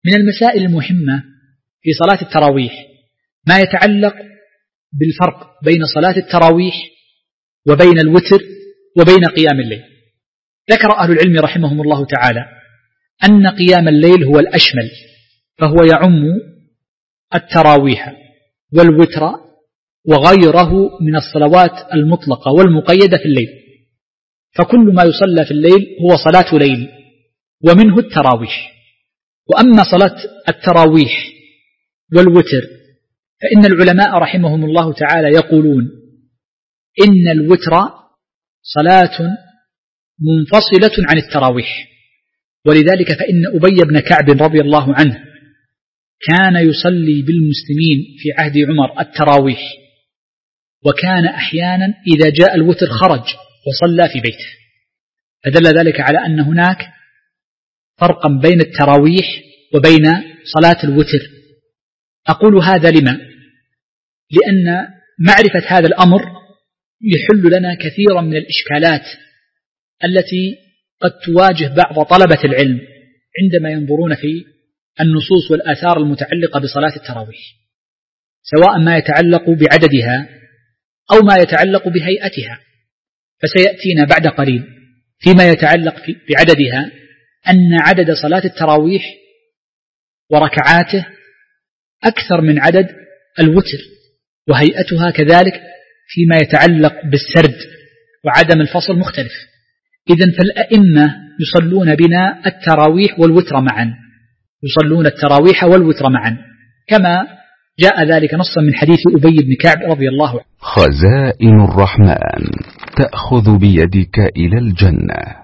من المسائل المهمة في صلاة التراويح ما يتعلق بالفرق بين صلاة التراويح وبين الوتر وبين قيام الليل. ذكر أهل العلم رحمهم الله تعالى أن قيام الليل هو الأشمل، فهو يعم التراويح والوتر وغيره من الصلوات المطلقة والمقيدة في الليل، فكل ما يصلى في الليل هو صلاة ليل ومنه التراويح. وأما صلاة التراويح والوتر فإن العلماء رحمهم الله تعالى يقولون إن الوتر صلاة منفصلة عن التراويح، ولذلك فإن أبي بن كعب رضي الله عنه كان يصلي بالمسلمين في عهد عمر التراويح، وكان أحيانا إذا جاء الوتر خرج وصلى في بيته، فدل ذلك على أن هناك فرقا بين التراويح وبين صلاة الوتر. أقول هذا لما؟ لأن معرفة هذا الأمر يحل لنا كثيرا من الإشكالات التي قد تواجه بعض طلبة العلم عندما ينظرون في النصوص والآثار المتعلقة بصلاة التراويح، سواء ما يتعلق بعددها أو ما يتعلق بهيئتها. فسيأتينا بعد قليل فيما يتعلق بعددها أن عدد صلاة التراويح وركعاته أكثر من عدد الوتر، وهيئتها كذلك فيما يتعلق بالسرد وعدم الفصل مختلف. إذن فالأئمة يصلون بنا التراويح والوتر معا، يصلون التراويح والوتر معا، كما جاء ذلك نصا من حديث أبي بن كعب رضي الله عنه. خزائن الرحمن تأخذ بيدك إلى الجنة.